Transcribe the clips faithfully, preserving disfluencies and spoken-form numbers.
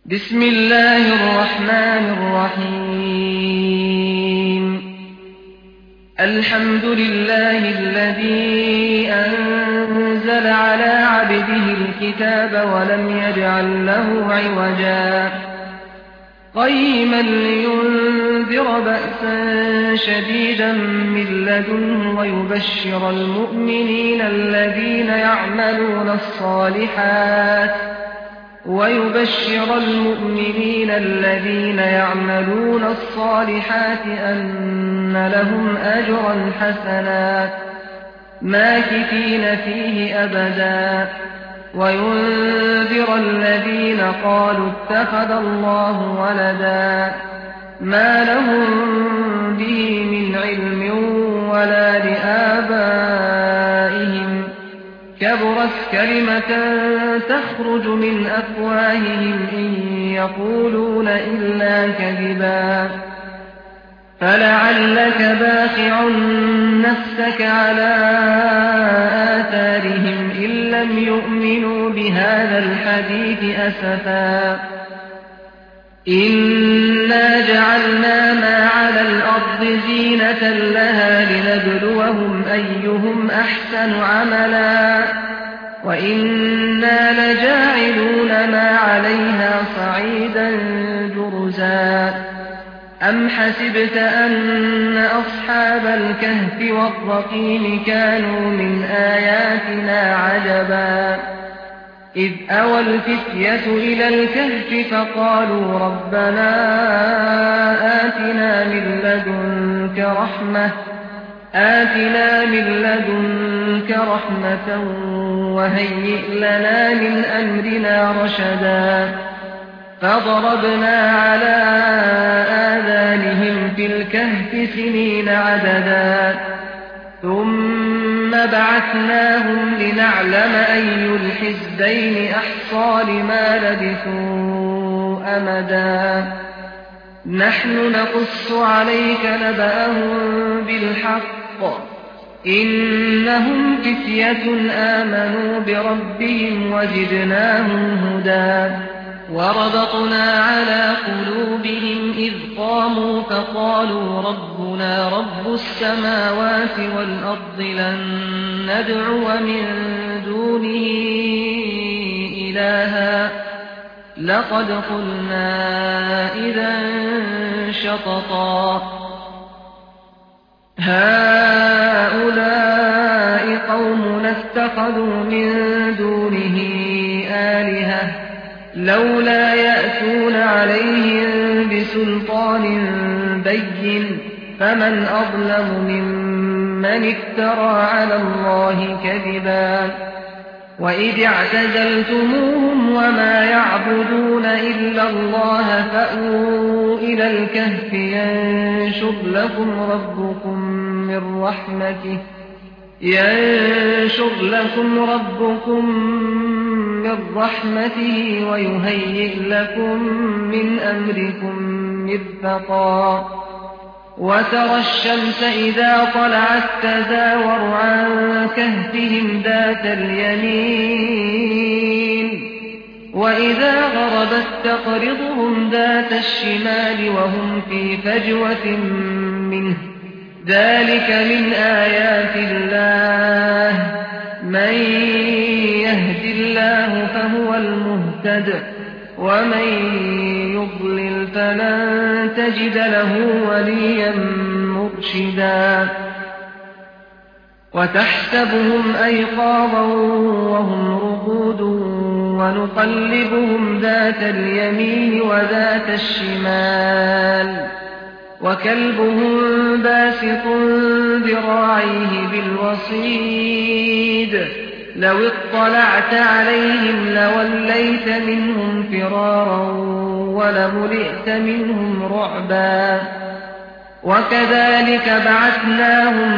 بسم الله الرحمن الرحيم الحمد لله الذي أنزل على عبده الكتاب ولم يجعل له عوجا قيما لينذر بأسا شديدا من لدنه ويبشر المؤمنين الذين يعملون الصالحات ويبشر المؤمنين الذين يعملون الصالحات أن لهم أجرا حسنا ماكثين فيه أبدا وينذر الذين قالوا اتخذ الله ولدا ما لهم به من علم ولا لآبائهم كبرت كلمة تخرج من أفواههم إن يقولون إلا كذبا فلعلك باخع نفسك على آثارهم إن لم يؤمنوا بهذا الحديث أسفا إنا جعلنا ما على الأرض زينة لها لنبلوهم أيهم أحسن عملا وإنا لجاعلون ما عليها صعيدا جرزا أم حسبت أن أصحاب الكهف والرقيم كانوا من آياتنا عجبا إذ أوى الفتية إلى الكهف فقالوا ربنا آتنا من لدنك رحمة آتنا من لدنك رحمة وهيئ لنا من أمرنا رشدا فضربنا على آذانهم في الكهف سنين عددا ثم بعثناهم لنعلم أي الحزبين أحصى لما لبثوا أمدا نحن نقص عليك نبأهم بالحق إنهم فتية آمنوا بربهم وزدناهم هدى وربطنا على قلوبهم إذ قاموا فقالوا ربنا رب السماوات والأرض لن ندعو من دونه إلها لقد قلنا إذا شططا هؤلاء قوم اتخذوا من دونه آلهة لولا يأتون عليهم بسلطان بين فمن أظلم ممن افترى على الله كذبا وإذ اعتزلتموهم وما يعبدون إلا الله فأووا إلى الكهف ينشر لكم ربكم من رحمته ينشر لكم ربكم من رحمته ويهيئ لكم من أمركم مرفقا وترى الشمس إذا طلعت تزاور عن كهفهم ذات اليمين وإذا غربت تقرضهم ذات الشمال وهم في فجوة منه ذلك من آيات الله من يهد الله فهو المهتد ومن يضلل فلن تجد له وليا مرشدا وتحسبهم أيقاظا وهم رقود ونقلبهم ذات اليمين وذات الشمال وكلبهم باسط ذراعيه بالوصيد لو اطلعت عليهم لوليت منهم فرارا ولملئت منهم رعبا وكذلك بعثناهم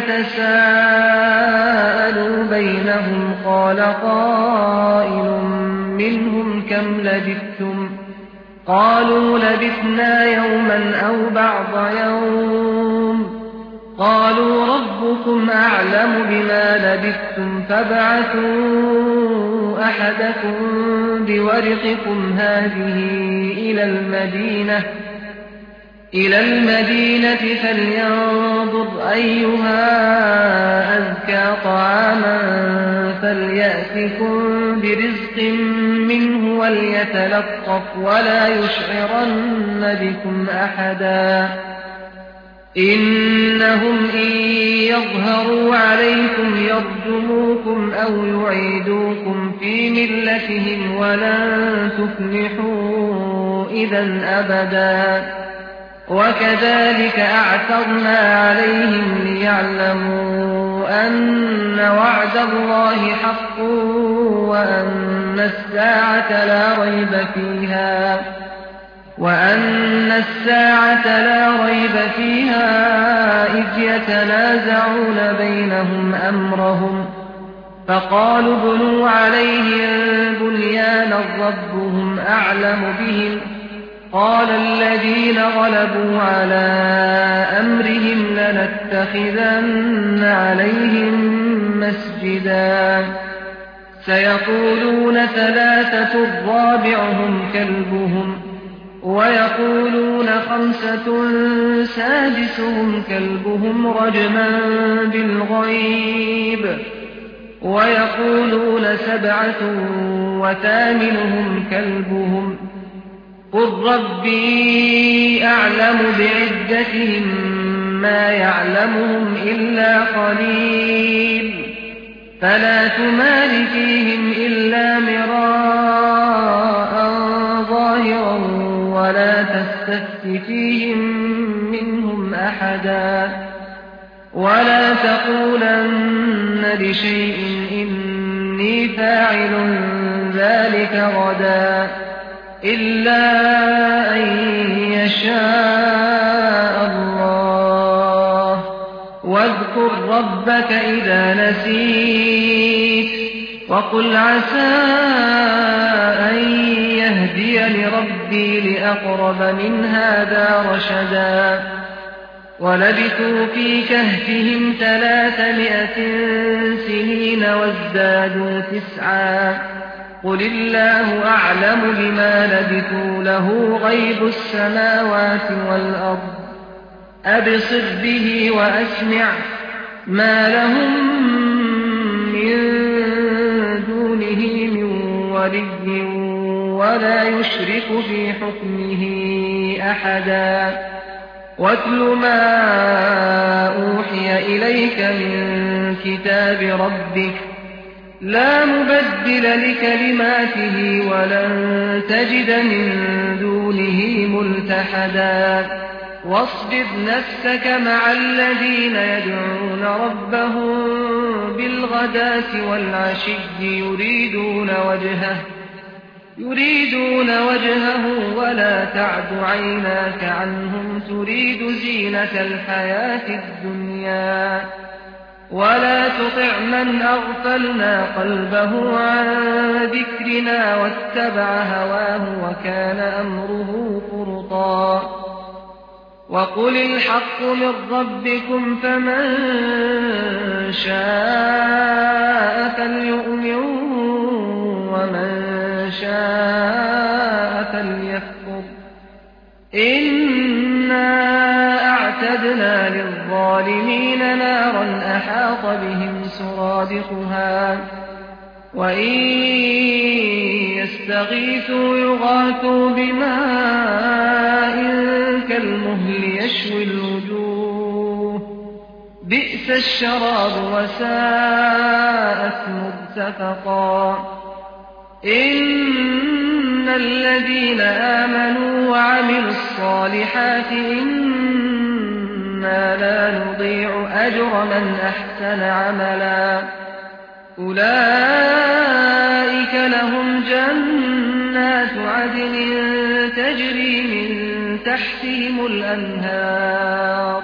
ليتساءلوا بينهم قال قائل منهم كم لبثتم قالوا لبثنا يوما أو بعض يوم قالوا ربكم أعلم بما لبثتم فابعثوا أحدكم بورقكم هذه إلى المدينة إلى المدينة فلينظر أيها أزكى طعاما فليأتكم برزق منه وليتلطف ولا يشعرن بكم أحدا إنهم إن يظهروا عليكم يرجموكم أو يعيدوكم في ملتهم ولن تفلحوا إذا أبدا وكذلك أعثرنا عليهم ليعلموا أن وعد الله حق وأن الساعة لا ريب فيها وأن الساعة لا ريب فيها إذ يتنازعون بينهم أمرهم فقالوا ابنوا عليهم بنيانا ربهم أعلم بهم قال الذين غلبوا على أمرهم لنتخذن عليهم مسجدا سيقولون ثلاثة رابعهم كلبهم ويقولون خمسة سادسهم كلبهم رجما بالغيب ويقولون سبعة وثامنهم كلبهم قل ربي أعلم بعدتهم ما يعلمهم إلا قليل فلا تمار فيهم إلا مراء ظاهرا ولا تستفت فيهم منهم أحدا ولا تقولن لشيء إني فاعل ذلك غدا إلا أن يشاء الله واذكر ربك إذا نسيت وقل عسى أن يهديني ربي لأقرب من هذا رشدا ولبثوا في كهفهم ثلاثمائة سنين وازدادوا تسعا قل الله أعلم بما لبثوا له غيب السماوات والأرض أبصر به وأسمع ما لهم من دونه من ولي ولا يشرك في حكمه أحدا واتل ما أوحي إليك من كتاب ربك لا مبدل لكلماته ولن تجد من دونه ملتحدا واصبر نفسك مع الذين يدعون ربهم بالغداة والعشي يريدون وجهه يريدون وجهه ولا تعد عيناك عنهم تريد زينة الحياة الدنيا ولا تطع من أغفلنا قلبه عن ذكرنا واتبع هواه وكان أمره فرطا وقل الحق من ربكم فمن شاء فليؤمن ومن شاء فليكفر إنا أعتدنا للظالمين نارا أحاط بهم سرادقها وإن يستغيثوا يغاثوا بماء كالمهل يشوي الوجوه بئس الشراب وساءت مرتفقا إن الذين آمنوا وعملوا الصالحات إنا لا نضيع أجر من أحسن عملا أولئك لهم جنات عدن تجري من تحتهم الأنهار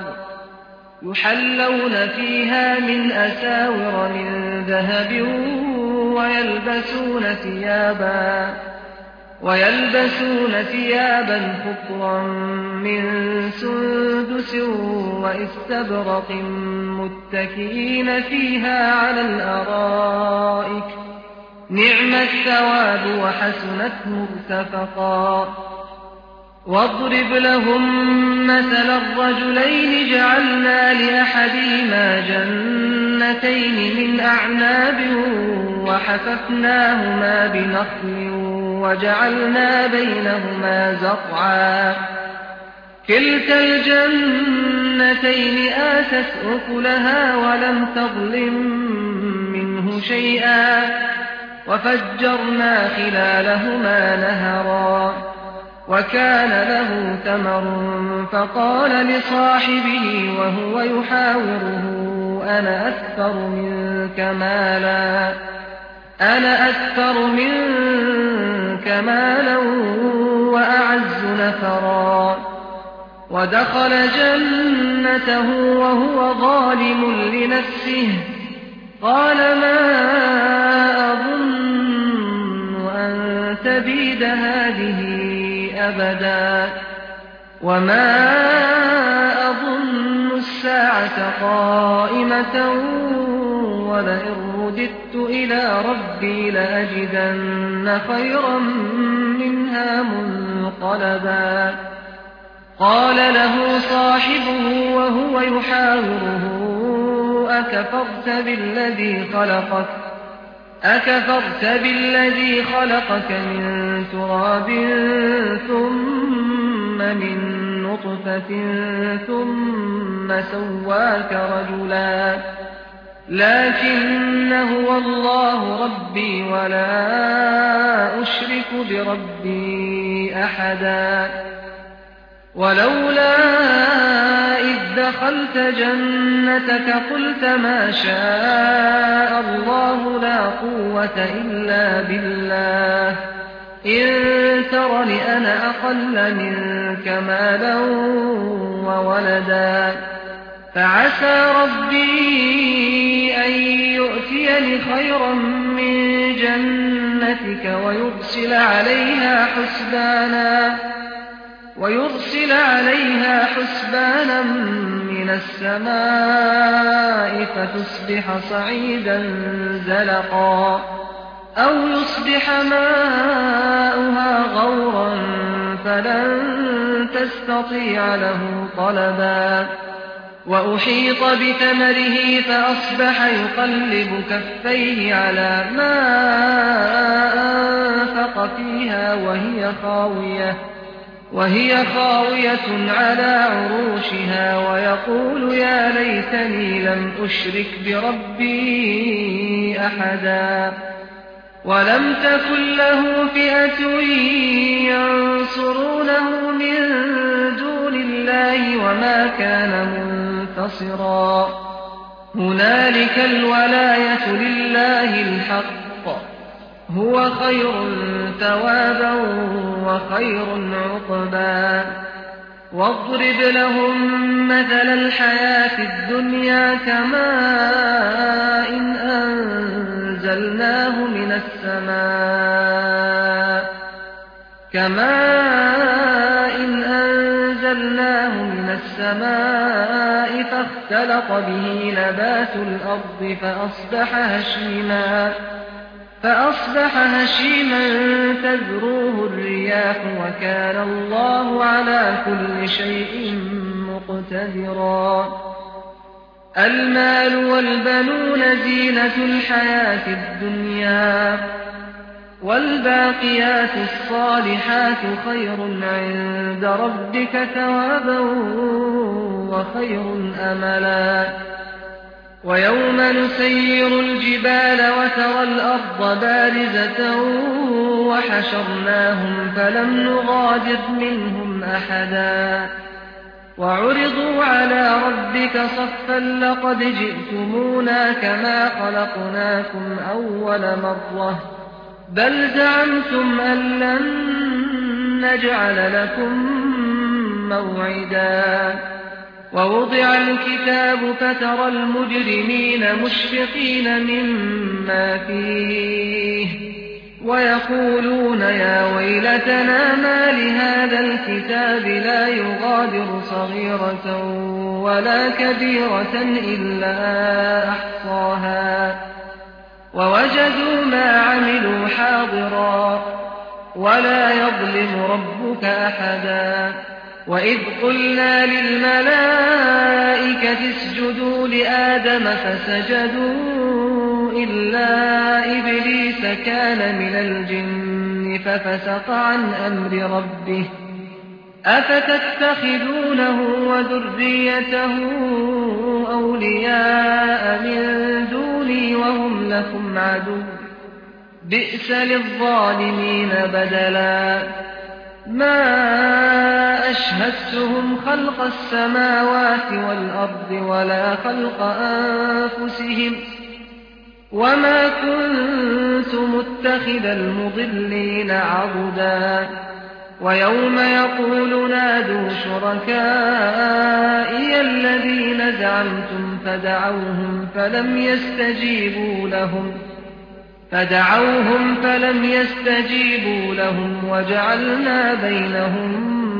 يحلون فيها من أساور من ذهب ويلبسون ثيابا ويلبسون ثيابا خضرا من سندس واستبرق متكئين فيها على الأرائك نعم الثواب وحسنت مرتفقا واضرب لهم مثل الرجلين جعلنا لأحدهما جنتين من أعناب وحففناهما بنخل وجعلنا بينهما زرعا كلتا الجنتين آتت أكلها ولم تظلم منه شيئا وفجرنا خلالهما نهرا وكان له ثمر فقال لصاحبه وهو يحاوره أنا أكثر منك مالا أنا أكثر منك مالا وأعز نفرا ودخل جنته وهو ظالم لنفسه قال ما أظن أن تبيد هذه أبدا وما أظن الساعة قائمة ولئن رددت إلى ربي لأجدن خيرا منها منقلبا قال له صاحبه وهو يحاوره أكفرت بالذي خلقك أكفرت بالذي خلقك من تراب ثم من نطفة ثم سواك رجلا لكن هو الله ربي ولا أشرك بربي أحدا ولولا إذ دخلت جنتك قلت ما شاء الله لا قوة إلا بالله إن ترني أنا أقل منك مالا وولدا فعسى ربي أن يؤتيني خيرا من جنتك ويرسل عليها حسبانا ويرسل عليها حسبانا من السماء فتصبح صعيدا زلقا أو يصبح ماؤها غورا فلن تستطيع له طلبا وأحيط بثمره فأصبح يقلب كفيه على ما أنفق فيها وهي خاوية وهي خاوية على عروشها ويقول يا ليتني لم أشرك بربي أحدا ولم تكن له فئة ينصرونه من دون الله وما كان منتصرا هنالك الولاية لله الحق هو خير ثوابا وخير عقبا واضرب لهم مثل الحياة الدنيا كماء إن أنزلناه من السماء كماء إن أنزلناه من السماء فاختلط به نبات الأرض فأصبح هشيما فأصبح هشيما تذروه الرياح وكان الله على كل شيء مقتدرا المال والبنون زينة الحياة الدنيا والباقيات الصالحات خير عند ربك ثوابا وخير أملا ويوم نسير الجبال وترى الأرض بارزة وحشرناهم فلم نغادر منهم أحدا وعرضوا على ربك صفا لقد جئتمونا كما خلقناكم أول مرة بل زعمتم أن لن نجعل لكم موعدا ووضع الكتاب فترى المجرمين مشفقين مما فيه ويقولون يا ويلتنا ما لهذا الكتاب لا يغادر صغيرة ولا كبيرة إلا أحصاها ووجدوا ما عملوا حاضرا ولا يظلم ربك أحدا وإذ قلنا للملائكة اسجدوا لآدم فسجدوا إلا إبليس كان من الجن ففسق عن أمر ربه أفتتخذونه وذريته أولياء من دوني وهم لكم عدو بئس للظالمين بدلا ما أشهدتهم خلق السماوات والأرض ولا خلق أنفسهم وما كنت متخذ المضلين عضدا ويوم يقول نادوا شركائي الذين زعمتم فدعوهم فلم يستجيبوا لهم فدعوهم فلم يستجيبوا لهم وجعلنا بينهم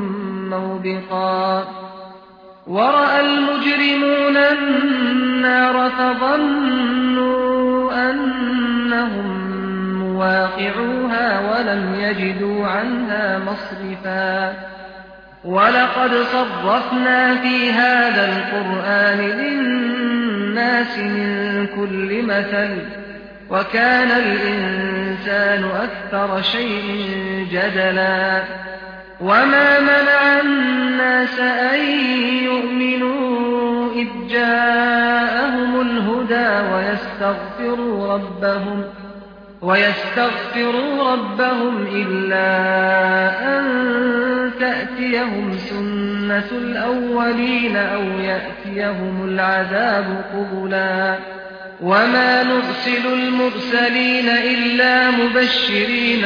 موبقا ورأى المجرمون النار فظنوا أنهم مواقعوها ولم يجدوا عنها مصرفا ولقد صرفنا في هذا القرآن للناس من كل مثل وكان الإنسان أكثر شيء جدلا وما منع الناس أن يؤمنوا إذ جاءهم الهدى ويستغفروا ربهم ويستغفروا ربهم إلا أن تأتيهم سنة الأولين أو يأتيهم العذاب قبلا وما نرسل المرسلين إلا مبشرين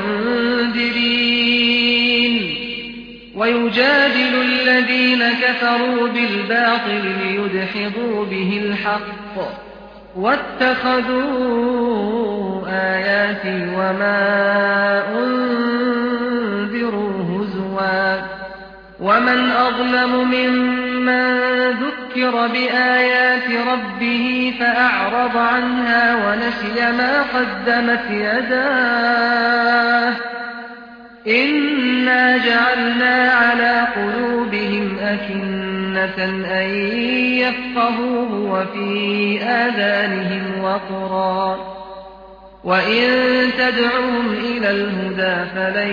ومنذرين ويجادل الذين كفروا بالباطل ليدحضوا به الحق واتخذوا آياتي وما أنذروا هزوا ومن أظلم ممن ذكر بآيات ربه فأعرض عنها ونسي ما قدمت يداه إنا جعلنا على قلوبهم أكنة أن يفقهوه وفي آذانهم وقرا وإن تدعوهم إلى الهدى فلن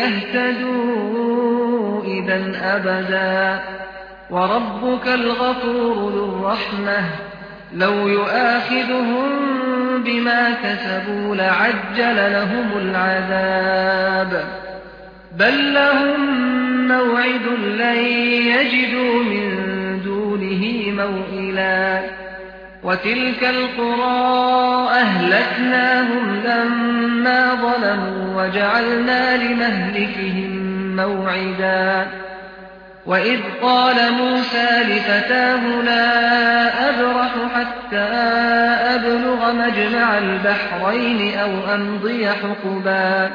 يهتدوا إذا أبدا وربك الغفور ذو الرحمة لو يؤاخذهم بما كسبوا لعجل لهم العذاب بل لهم موعد لن يجدوا من دونه موئلا وتلك القرى أهلكناهم لما ظلموا وجعلنا لمهلكهم موعدا وإذ قال موسى لفتاه لا أبرح حتى أبلغ مجمع البحرين أو أمضي حقبا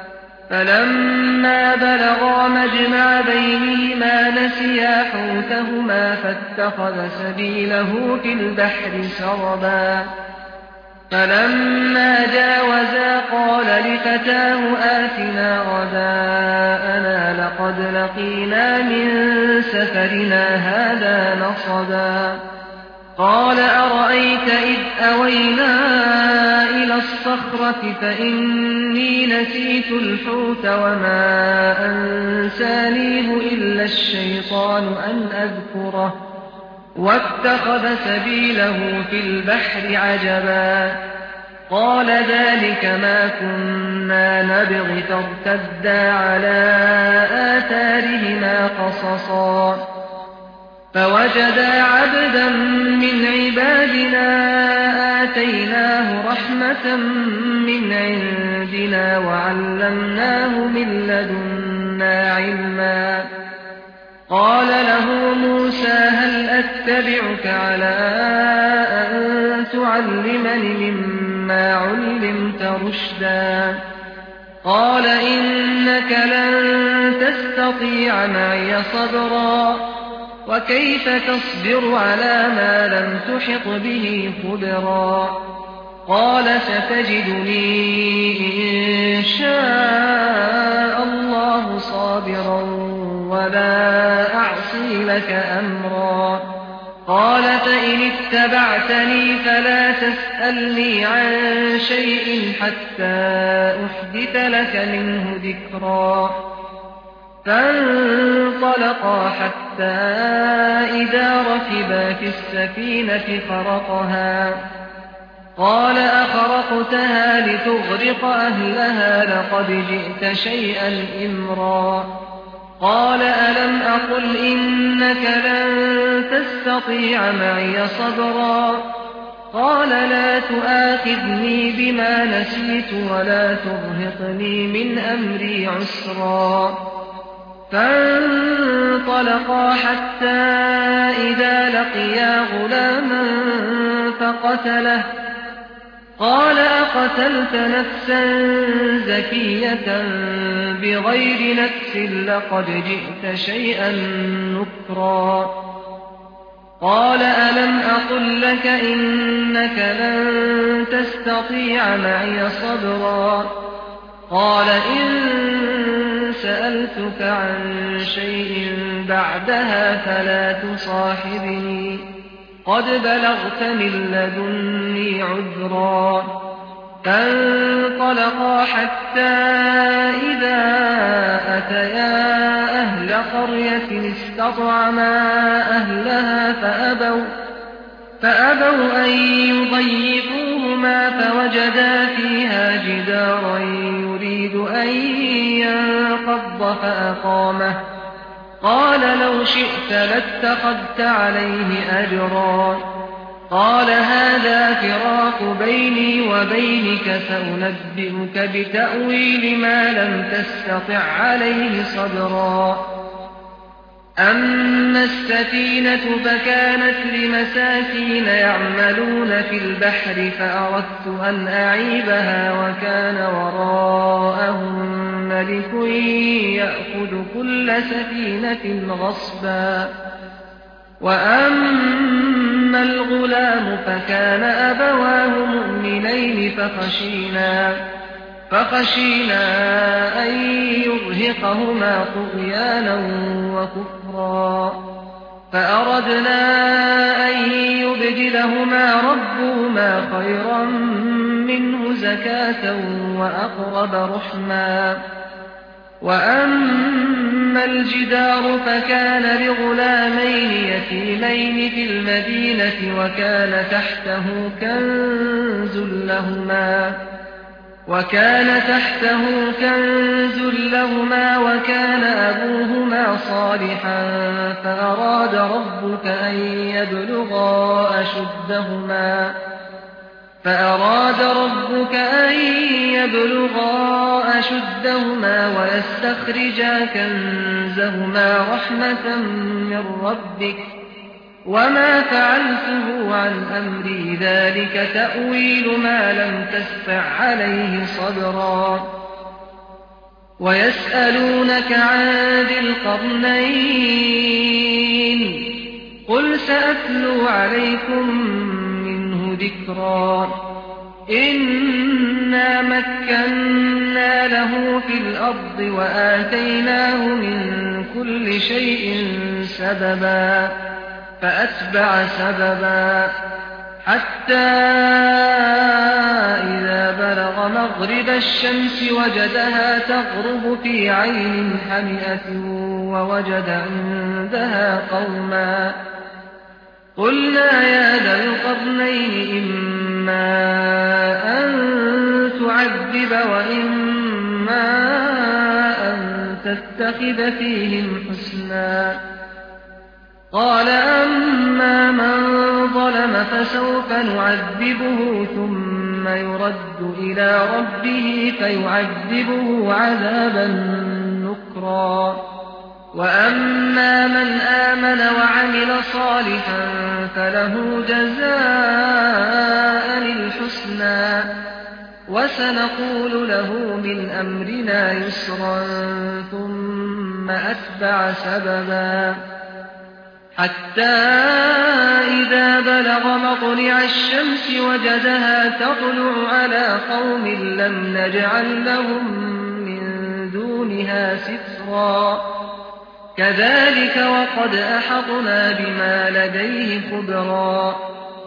فلما بلغا مجمع بينهما نسيا حوتهما فاتخذ سبيله في البحر سربا فلما جاوزا قال لفتاه آتنا غداءنا لقد لقينا من سفرنا هذا نصبا قال أرأيت إذ أوينا إلى الصخرة فإني نسيت الحوت وما أنسانيه إلا الشيطان أن أذكره واتخذ سبيله في البحر عجبا قال ذلك ما كنا نبغي فارتدا على آثارهما قصصا فوجدا عبدا من عبادنا آتيناه رحمة من عندنا وعلمناه من لدنا علما قال له موسى هل أتبعك على أن تعلمني مما علمت رشدا قال إنك لن تستطيع معي صبرا وكيف تصبر على ما لم تحط به خبرا قال ستجدني إن شاء الله صابرا ولا أعصي لك أمرا قال فإن اتبعتني فلا تسألني عن شيء حتى أحدث لك منه ذكرا فانطلقا حتى إذا ركبا في السفينة خرقها قال أخرقتها لتغرق أهلها لقد جئت شيئا إمرا قال ألم أقل إنك لن تستطيع معي صبرا قال لا تؤاخذني بما نسيت ولا ترهقني من أمري عسرا فانطلقا حتى إذا لقيا غلاما فقتله قال أقتلت نفسا زكية بغير نفس لقد جئت شيئا نكرا قال ألم أقل لك إنك لن تستطيع معي صبرا قال إن سألتك عن شيء بعدها فلا تصاحبني قد بلغت من لدني عذرا فانطلقا حتى إذا أتيا أهل قرية استطعما أهلها فأبوا, فأبوا أن يضيفوهما فوجدا فيها جدارا يريد أن ينقض فأقامه قال لو شئت لاتخذت عليه أجرا قال هذا فراق بيني وبينك سأنبئك بتأويل ما لم تستطع عليه صبرا أما السفينة فكانت لمساكين يعملون في البحر فأردت أن أعيبها وكان وراءهم ملك يأخذ كل سفينة غصبا وأما الغلام فكان أبواه مؤمنين فخشينا, فخشينا أن يرهقهما طغيانا وكفرا فأردنا أن يبدلهما ربهما خيرا منه زكاة وأقرب رحما وأما الجدار فكان لغلامين يتيمين في المدينة وكان تحته كنز لهما وكان تحته كنز لهما وكان أبوهما صالحا فأراد ربك أن يبلغا أشدهما فأراد ربك أن يبلغا أشدهما ويستخرجا كنزهما رحمة من ربك وما فعلته عن أمري ذلك تأويل ما لم تستطع عليه صبرا ويسألونك عن ذي القرنين قل سأتلو عليكم منه ذكرا إنا مكنا له في الأرض وآتيناه من كل شيء سببا فأتبع سببا حتى إذا بلغ مغرب الشمس وجدها تغرب في عين حمئة ووجد عندها قوما قلنا يا ذا القرنين إما أن تعذب وإما أن تتخذ فيهم حسنا قال أما من ظلم فسوف نعذبه ثم يرد إلى ربه فيعذبه عذابا نكرا وأما من آمن وعمل صالحا فله جزاء الحسنى وسنقول له من أمرنا يسرا ثم أتبع سببا حتى إذا بلغ مطلع الشمس وجدها تطلع على قوم لم نجعل لهم من دونها سترا كذلك وقد أحطنا بما لديه خبرا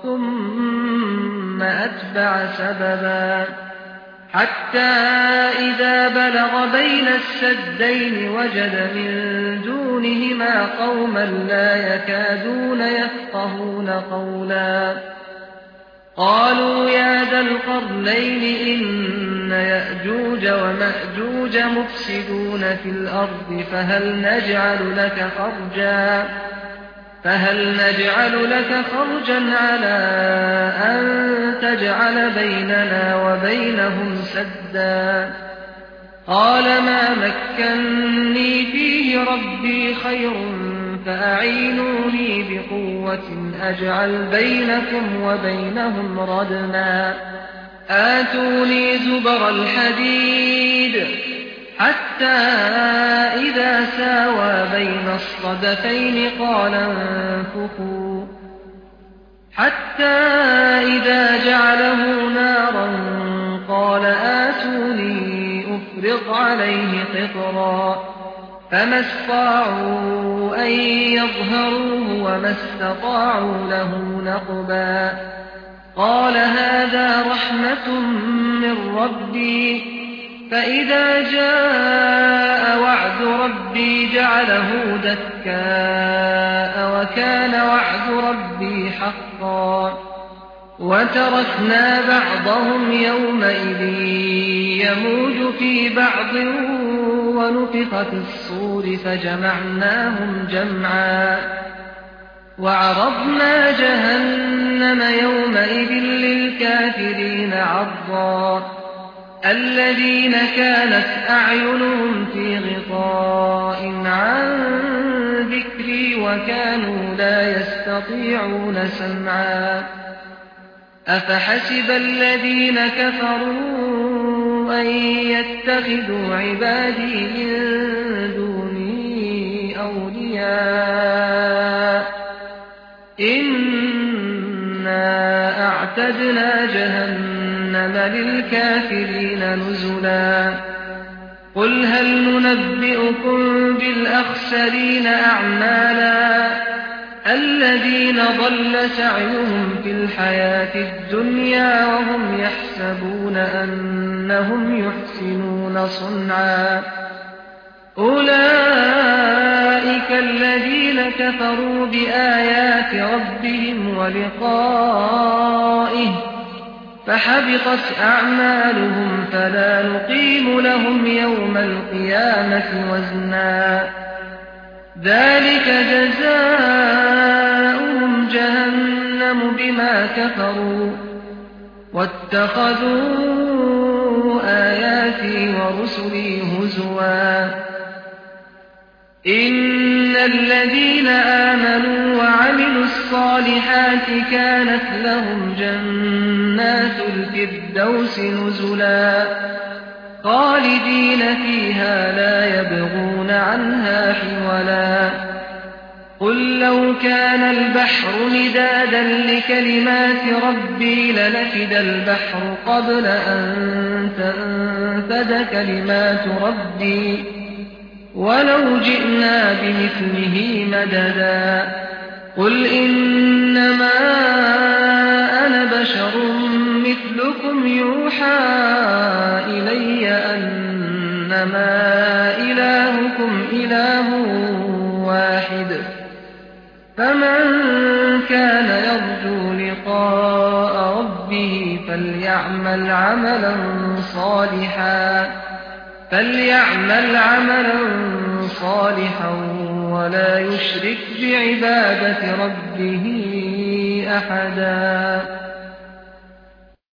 ثم أتبع سببا حتى إذا بلغ بين السدين وجد من دونهما قوما لا يكادون يفقهون قولا قالوا يا ذا القرنين إن يأجوج ومأجوج مفسدون في الأرض فهل نجعل لك خرجا فهل نجعل لك خرجا على أن تجعل بيننا وبينهم سدا قال ما مكني فيه ربي خير فأعينوني بقوة أجعل بينكم وبينهم ردما آتوني زبر الحديد حتى إذا ساوى بين الصدفين قال انفخوا حتى إذا جعله نارا قال آتوني أفرغ عليه قطرا فما استطاعوا أن يظهروه وما استطاعوا له نقبا قال هذا رحمة من ربي فإذا جاء وعد ربي جعله دكاء وكان وعد ربي حقا وتركنا بعضهم يومئذ يموج في بعض ونفخ في الصور فجمعناهم جمعا وعرضنا جهنم يومئذ للكافرين عرضا الذين كانت أعينهم في غطاء عن ذكري وكانوا لا يستطيعون سمعا أفحسب الذين كفروا أن يتخذوا عبادي من دوني أولياء إنا أعتدنا جهنم للكافرين نزلا قل هل ننبئكم بالأخسرين أعمالا الذين ضل سعيهم في الحياة الدنيا وهم يحسبون أنهم يحسنون صنعا أولئك الذين كفروا بآيات ربهم ولقائه فحبطت أعمالهم فلا نقيم لهم يوم القيامة وزنا ذلك جزاؤهم جهنم بما كفروا واتخذوا آياتي ورسلي هزوا إن الذين آمنوا وعملوا الصالحات كانت لهم جنات الفردوس نزلا خالدين فيها لا يبغون عنها حولا قل لو كان البحر مدادا لكلمات ربي لنفد البحر قبل أن تنفد كلمات ربي ولو جئنا بمثله مددا قل إنما أنا بشر مثلكم يوحى إلي أنما إلهكم إله واحد فمن كان يرجو لقاء ربه فليعمل عملا صالحا فليعمل عملا صالحا ولا يشرك بعبادة ربه أحدا